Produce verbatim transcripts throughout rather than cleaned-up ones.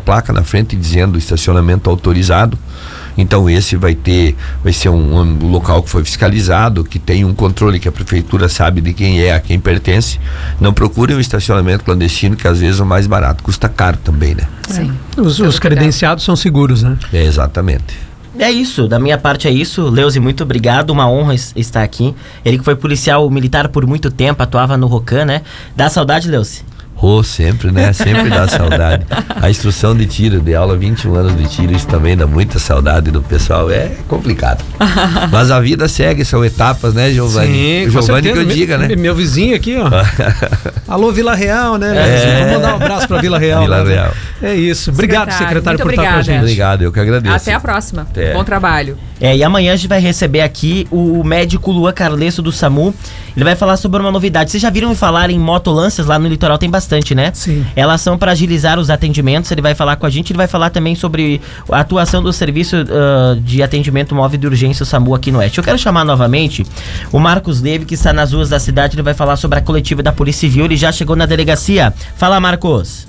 placa na frente dizendo estacionamento autorizado. Então esse vai ter, vai ser um, um local que foi fiscalizado, que tem um controle, que a prefeitura sabe de quem é, a quem pertence. Não procurem um estacionamento clandestino, que às vezes é o mais barato, custa caro também, né? Sim. Os, os credenciados são seguros, né? É, exatamente. É isso, da minha parte é isso. Leuzi, muito obrigado, uma honra estar aqui. Ele que foi policial militar por muito tempo, atuava no Rocan, né? Dá saudade, Leuzi? Oh, sempre, né? Sempre dá saudade. A instrução de tiro, de aula, vinte e um anos de tiro, isso também dá muita saudade do pessoal. É complicado. Mas a vida segue, são etapas, né, Giovanni? Sim, Giovanni que eu diga, meu, né? Meu vizinho aqui, ó. Alô, Vila Real, né? É. Vamos mandar um abraço pra Vila Real. Vila né? Real. É isso. Obrigado, secretário, secretário por estar com a gente. Obrigado, eu que agradeço. Até a próxima. Até. Bom trabalho. É, e amanhã a gente vai receber aqui o médico Luan Carlesso do SAMU. Ele vai falar sobre uma novidade. Vocês já viram falar em motolanças? Lá no litoral tem bastante, né? Sim. Elas são para agilizar os atendimentos. Ele vai falar com a gente. Ele vai falar também sobre a atuação do serviço uh, de atendimento móvel de urgência o SAMU aqui no Oeste. Eu quero chamar novamente o Marcos Leve, que está nas ruas da cidade. Ele vai falar sobre a coletiva da Polícia Civil. Ele já chegou na delegacia. Fala, Marcos.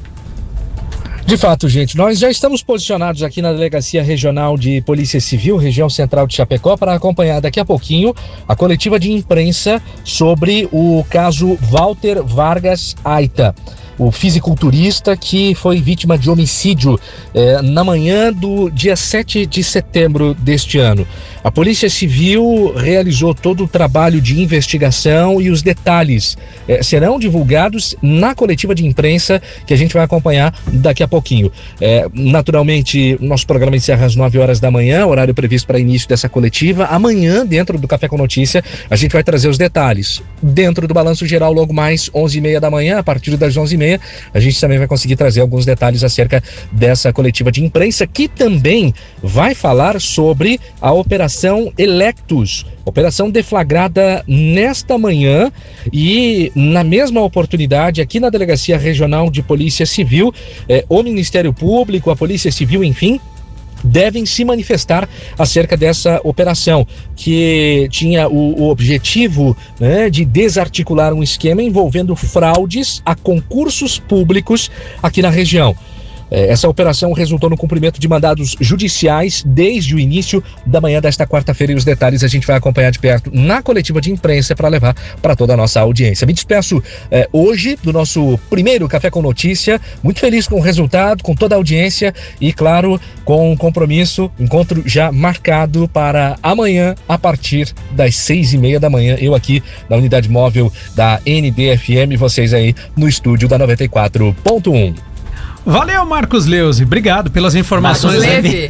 De fato, gente, nós já estamos posicionados aqui na Delegacia Regional de Polícia Civil, região central de Chapecó, para acompanhar daqui a pouquinho a coletiva de imprensa sobre o caso Walter Vargas Aita, o fisiculturista que foi vítima de homicídio eh, na manhã do dia sete de setembro deste ano. A Polícia Civil realizou todo o trabalho de investigação e os detalhes eh, serão divulgados na coletiva de imprensa que a gente vai acompanhar daqui a pouquinho. Eh, naturalmente, nosso programa encerra às nove horas da manhã, horário previsto para início dessa coletiva. Amanhã, dentro do Café com Notícia, a gente vai trazer os detalhes. Dentro do Balanço Geral, logo mais onze e meia da manhã, a partir das onze e meia, a gente também vai conseguir trazer alguns detalhes acerca dessa coletiva de imprensa, que também vai falar sobre a Operação Electus, operação deflagrada nesta manhã, e na mesma oportunidade aqui na Delegacia Regional de Polícia Civil, eh, o Ministério Público, a Polícia Civil, enfim, devem se manifestar acerca dessa operação, que tinha o, o objetivo, né, de desarticular um esquema envolvendo fraudes a concursos públicos aqui na região. Essa operação resultou no cumprimento de mandados judiciais desde o início da manhã desta quarta-feira, e os detalhes a gente vai acompanhar de perto na coletiva de imprensa para levar para toda a nossa audiência. Me despeço eh, hoje do nosso primeiro Café com Notícia, muito feliz com o resultado, com toda a audiência e, claro, com o compromisso, encontro já marcado para amanhã a partir das seis e meia da manhã, eu aqui na unidade móvel da N D F M, vocês aí no estúdio da noventa e quatro ponto um. Valeu, Marcos Leuzi. Obrigado pelas informações. Marcos Leve.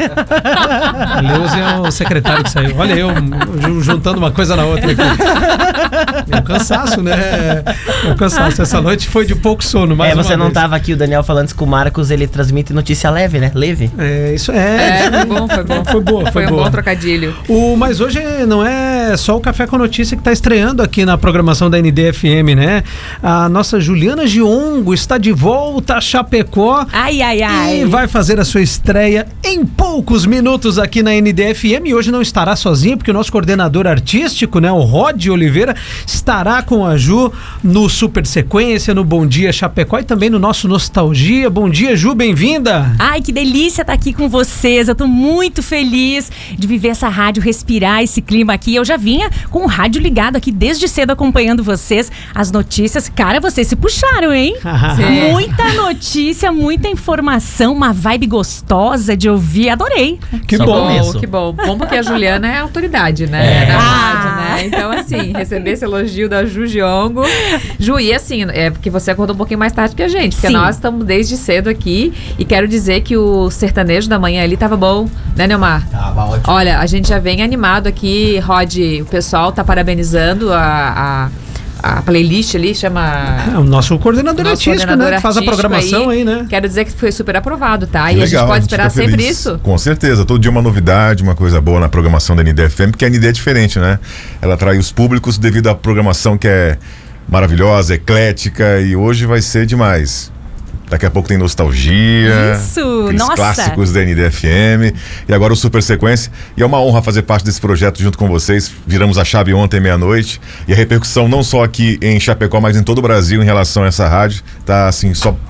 Leuzi é o secretário que saiu. Olha eu juntando uma coisa na outra aqui. É um cansaço, né? É um cansaço. Essa noite foi de pouco sono, mais É, você uma não vez. tava aqui, o Daniel falando isso com o Marcos, ele transmite notícia leve, né? Leve. É, isso é. É, foi bom, foi bom. Foi boa, foi, Foi um boa. bom trocadilho. O, mas hoje não é só o Café com Notícia que está estreando aqui na programação da N D F M, né? A nossa Juliana Giongo está de volta a Chapecó. Ai, ai, ai. E vai fazer a sua estreia em poucos minutos aqui na N D F M. E hoje não estará sozinha, porque o nosso coordenador artístico, né, o Rod Oliveira, estará com a Ju no Super Sequência, no Bom Dia Chapecó e também no nosso Nostalgia. Bom dia, Ju, bem-vinda. Ai, que delícia estar aqui com vocês. Eu tô muito feliz de viver essa rádio, respirar esse clima aqui. Eu já vinha com o rádio ligado aqui desde cedo acompanhando vocês, as notícias. Cara, vocês se puxaram, hein? Sim. Muita notícia, muita informação, uma vibe gostosa de ouvir. Adorei. Que Só bom. começo. Que bom. Bom porque a Juliana é autoridade, né? É. Na Ah. rádio, né? Então, assim, receber esse elogio da Ju Giongo. Ju, e assim, é porque você acordou um pouquinho mais tarde que a gente, porque Sim. nós estamos desde cedo aqui e quero dizer que o sertanejo da manhã ali tava bom, né, Neomar? Tava ótimo. Olha, a gente já vem animado aqui, Rod, o pessoal tá parabenizando a... a a playlist ali, chama... É o nosso coordenador Nosso artístico, coordenador né? Que faz a artístico programação aí, né? Quero dizer que foi super aprovado, tá? Que E a legal, gente pode fica esperar sempre feliz. isso? Com certeza, todo dia uma novidade, uma coisa boa na programação da N D F M, porque a N D é diferente, né? Ela atrai os públicos devido à programação que é maravilhosa, eclética, e hoje vai ser demais. Daqui a pouco tem Nostalgia, Isso, aqueles nossa. clássicos da N D F M, e agora o Super Sequência. E é uma honra fazer parte desse projeto junto com vocês. Viramos a chave ontem, meia-noite, e a repercussão não só aqui em Chapecó, mas em todo o Brasil em relação a essa rádio, tá assim, só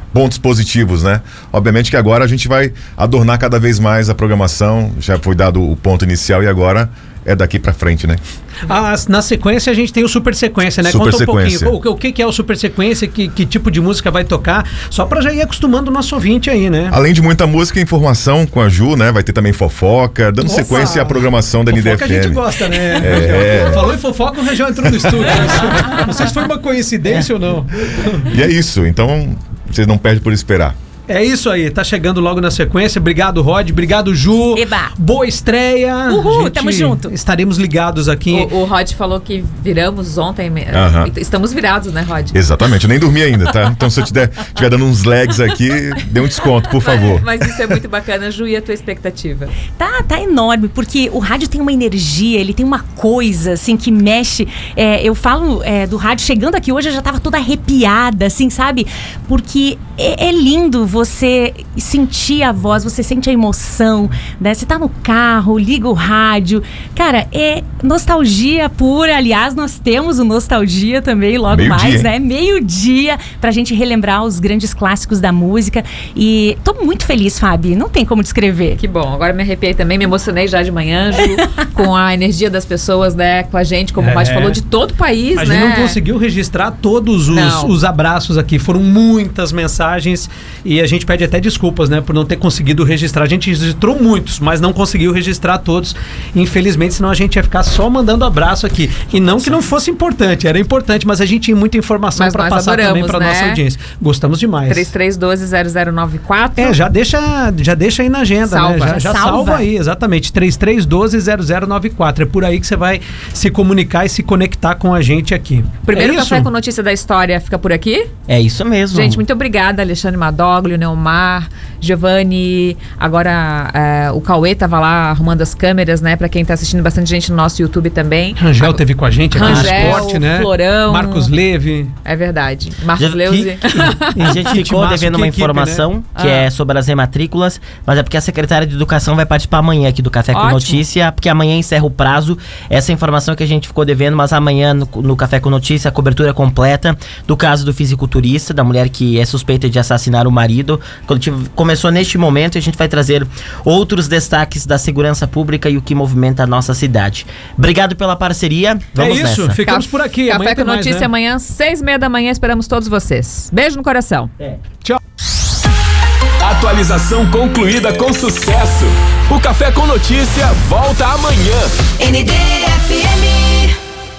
pontos positivos, né? Obviamente que agora a gente vai adornar cada vez mais a programação, já foi dado o ponto inicial e agora é daqui pra frente, né? Ah, na sequência a gente tem o Super Sequência, né? Super Conta um Sequência. pouquinho, o, o que, que é o Super Sequência, que, que tipo de música vai tocar, só pra já ir acostumando o nosso ouvinte aí, né? Além de muita música e informação com a Ju, né? Vai ter também fofoca, dando Opa! sequência à programação da N D F M. Fofoca a gente gosta, né? É. Falou em fofoca, o Região entrou no estúdio. Não sei se foi uma coincidência ou não. E é isso, então vocês não perdem por esperar. É isso aí, tá chegando logo na sequência. Obrigado, Rod. Obrigado, Ju. Eba. Boa estreia. Uhul, Gente, tamo junto. Estaremos ligados aqui. O, o Rod falou que viramos ontem. Aham. Estamos virados, né, Rod? Exatamente, eu nem dormi ainda, tá? Então se eu estiver tiver dando uns lags aqui, dê um desconto, por favor. Mas, mas isso é muito bacana, Ju, e a tua expectativa? Tá, tá enorme, porque o rádio tem uma energia, ele tem uma coisa, assim, que mexe. É, eu falo é, do rádio, chegando aqui hoje, eu já tava toda arrepiada, assim, sabe? Porque é, é lindo você sentir a voz, você sente a emoção, né? Você tá no carro, liga o rádio. Cara, é nostalgia pura. Aliás, nós temos o Nostalgia também, logo Meio mais, dia, né? Meio-dia, pra gente relembrar os grandes clássicos da música. E tô muito feliz, Fábio. Não tem como descrever. Que bom, agora me arrepiei também, me emocionei já de manhã, Ju, com a energia das pessoas, né, com a gente, como É. o Rod falou, de todo o país, A né? gente não conseguiu registrar todos os, Não. os abraços aqui. Foram muitas mensagens e a gente pede até desculpas, né, por não ter conseguido registrar. A gente registrou muitos, mas não conseguiu registrar todos. Infelizmente, senão a gente ia ficar só mandando abraço aqui. E não que não fosse importante, era importante, mas a gente tinha muita informação Mas para nós passar também adoramos, para né? nossa audiência. Gostamos demais. três três um dois zero zero nove quatro. É, já deixa, já deixa aí na agenda, Salva. né? Já, Já já salva. salva aí, exatamente. três três um dois zero zero nove quatro. É por aí que você vai se comunicar e se conectar com a gente aqui. Primeiro é isso? Café com Notícia da História fica por aqui. É isso mesmo. Gente, muito obrigada, Alexandre Madoglio, Neomar, Giovanni. Agora é, o Cauê tava lá arrumando as câmeras, né? Pra quem tá assistindo, bastante gente no nosso YouTube também. Rangel teve com a gente aqui no Rangel, esporte, né? Florão. Marcos Leve. É verdade. Marcos Já- Leuze. A gente Que ficou timaço, devendo que uma equipe, informação né? que Ah. é sobre as rematrículas, mas é porque a secretária de Educação vai participar amanhã aqui do Café com Ótimo. Notícia, porque amanhã encerra o prazo. Essa informação que a gente ficou devendo, mas amanhã no, no Café com Notícia a cobertura completa do caso do fisiculturista, da mulher que é suspeita de assassinar o marido. O coletivo começou neste momento e a gente vai trazer outros destaques da segurança pública e o que movimenta a nossa cidade. Obrigado pela parceria. Vamos é isso, nessa. ficamos por aqui. Amanhã Café tem com mais, Notícia né? amanhã, seis e meia da manhã. Esperamos todos vocês. Beijo no coração. Tchau. Atualização concluída com sucesso. O Café com Notícia volta amanhã. N D F M.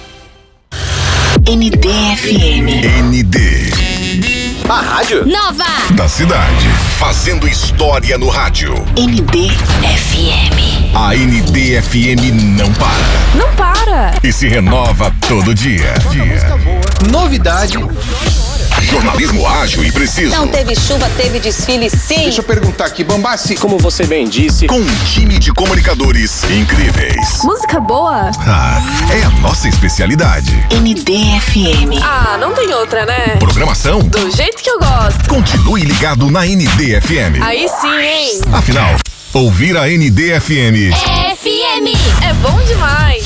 N D F M. N D A rádio Nova. da cidade, fazendo história no rádio. N D F M. A N D F M não para Não para. e se renova todo dia. dia. Novidade. Jornalismo ágil e preciso. Não teve chuva, teve desfile sim. Deixa eu perguntar aqui, Bombassi. Como você bem disse, Com um time de comunicadores incríveis. Música boa. Ah, é a nossa especialidade. N D F M. Ah, não tem outra, né? Programação? Do jeito que eu gosto. Continue ligado na N D F M. Aí sim, hein? Afinal, ouvir a N D F M F M. É bom demais.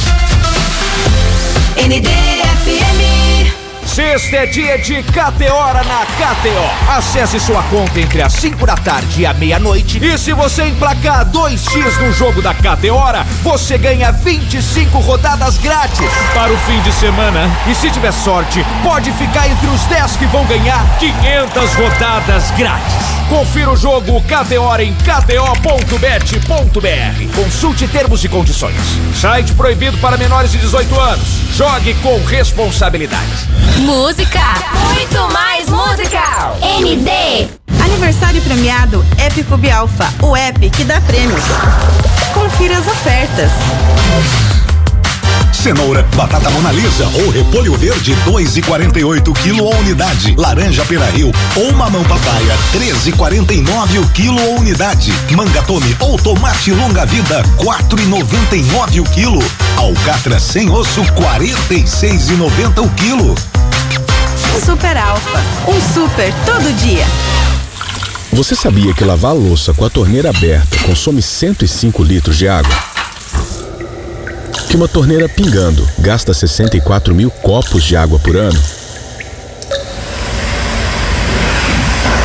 N D F M. sexta é dia de K T Hora na K T O. Acesse sua conta entre as cinco da tarde e a meia-noite. E se você emplacar dois x no jogo da K T Hora, você ganha vinte e cinco rodadas grátis para o fim de semana. E se tiver sorte, pode ficar entre os dez que vão ganhar quinhentas rodadas grátis. Confira o jogo K T Hora em k t o ponto bet ponto b r. Consulte termos e condições. Site proibido para menores de dezoito anos. Jogue com responsabilidade. Música. Muito mais música. N D. Aniversário premiado Épico Bialfa, o app que dá prêmios. Confira as ofertas. Cenoura, batata monalisa ou repolho verde, dois e quarenta e oito quilo a unidade. Laranja pera-rio ou mamão papaya, treze e quarenta e nove o quilo a unidade. Mangatome ou tomate longa-vida, quatro e noventa e nove o quilo. Alcatra sem osso, quarenta e seis e noventa o quilo. Super Alfa, um super todo dia. Você sabia que lavar a louça com a torneira aberta consome cento e cinco litros de água? Que uma torneira pingando gasta sessenta e quatro mil copos de água por ano?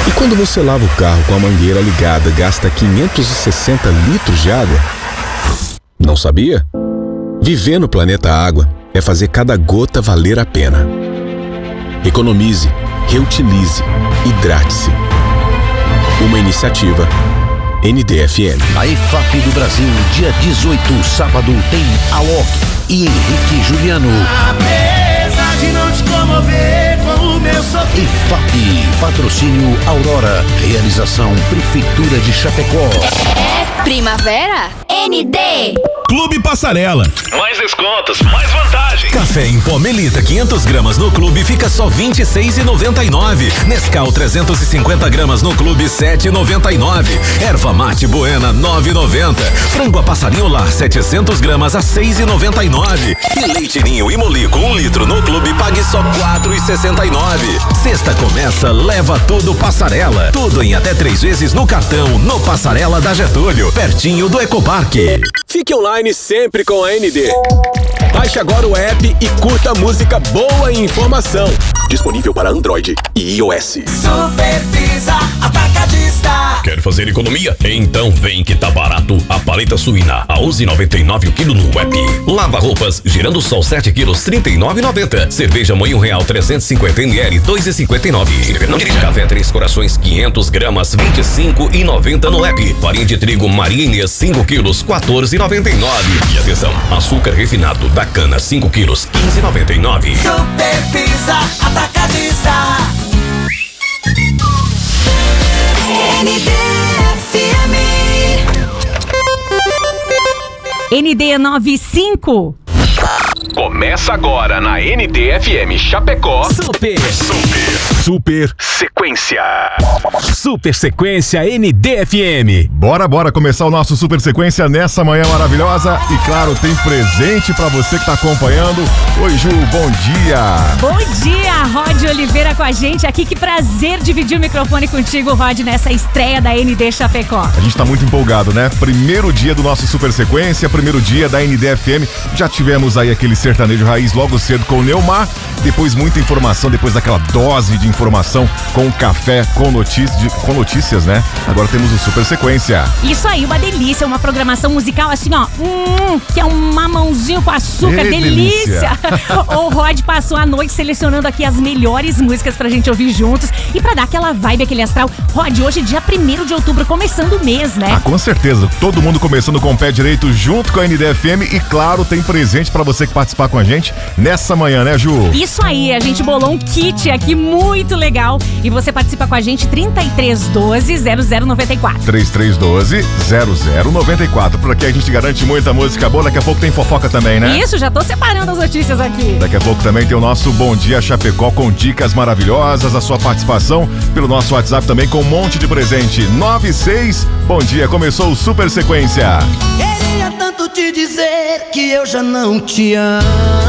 E quando você lava o carro com a mangueira ligada, gasta quinhentos e sessenta litros de água? Não sabia? Viver no planeta Água é fazer cada gota valer a pena. Economize, reutilize, hidrate-se. Uma iniciativa N D F M. A EFAP do Brasil, dia dezoito, sábado, tem Alok e Henrique Juliano. Apesar de não te comover com o meu sofrimento. EFAP, patrocínio Aurora, realização Prefeitura de Chapecó. É primavera? N D. Clube Passarela. Mais descontos, mais vantagens. Café em pó Melita quinhentas gramas no Clube fica só vinte e seis reais e noventa e nove. Nescau trezentos e cinquenta gramas no Clube sete reais e noventa e nove. Erva mate Buena nove reais e noventa. Frango a passarinho lar setecentas gramas a seis reais e noventa e nove. E leite ninho e molico um litro no Clube pague só quatro reais e sessenta e nove. Sexta começa, leva tudo Passarela. Tudo em até três vezes no cartão no Passarela da Getúlio, pertinho do Ecoparque. Fique online sempre com a N D. Baixe agora o app e curta música boa e informação. Disponível para Android e iOS. Super Pizza Atacadista. Quer fazer economia? Então vem que tá barato. A paleta suína a onze reais e noventa e nove o quilo no app. Lava roupas girando sol sete quilos trinta e nove reais e noventa. Cerveja Moinho Real trezentos e cinquenta mililitros dois reais e cinquenta e nove. Não dirija. Café Três Corações quinhentas gramas vinte e cinco reais e noventa no app. Farinha de trigo Maria Inês cinco quilos quatorze reais e noventa e nove. E atenção, açúcar refinado da cana cinco quilos quinze reais e noventa e nove. Super Pizza Atacadista. N D F M. N D noventa e cinco. Começa agora na N D F M Chapecó. Super. Super. Super Sequência. Super Sequência N D F M. Bora, bora começar o nosso Super Sequência nessa manhã maravilhosa. E claro, tem presente pra você que tá acompanhando. Oi, Ju, bom dia. Bom dia, Rod Oliveira com a gente aqui. Que prazer dividir o microfone contigo, Rod, nessa estreia da N D Chapecó. A gente tá muito empolgado, né? Primeiro dia do nosso Super Sequência, primeiro dia da N D F M. Já tivemos aí aquele sertanejo raiz logo cedo com o Neumar. Depois muita informação, depois daquela dose de informação com café, com notícias, de, com notícias, né? Agora temos o Super Sequência. Isso aí, uma delícia, uma programação musical assim, ó, hum, que é um mamãozinho com açúcar, Que delícia. O Rod passou a noite selecionando aqui as melhores músicas pra gente ouvir juntos e pra dar aquela vibe, aquele astral. Rod, hoje dia primeiro de outubro, começando o mês, né? Ah, com certeza, todo mundo começando com o pé direito junto com a N D F M e claro, tem presente pra você que participar com a gente nessa manhã, né, Ju? Isso aí, a gente bolou um kit aqui muito legal e você participa com a gente trinta e três doze zero zero noventa e quatro. trinta e três doze zero zero noventa e quatro. Por aqui a gente garante muita música boa, daqui a pouco tem fofoca também, né? Isso, já tô separando as notícias aqui. Daqui a pouco também tem o nosso Bom Dia Chapecó com dicas maravilhosas, a sua participação pelo nosso WhatsApp também com um monte de presente. nove seis, bom dia, começou o Super Sequência. Queria tanto te dizer que eu já não te amo.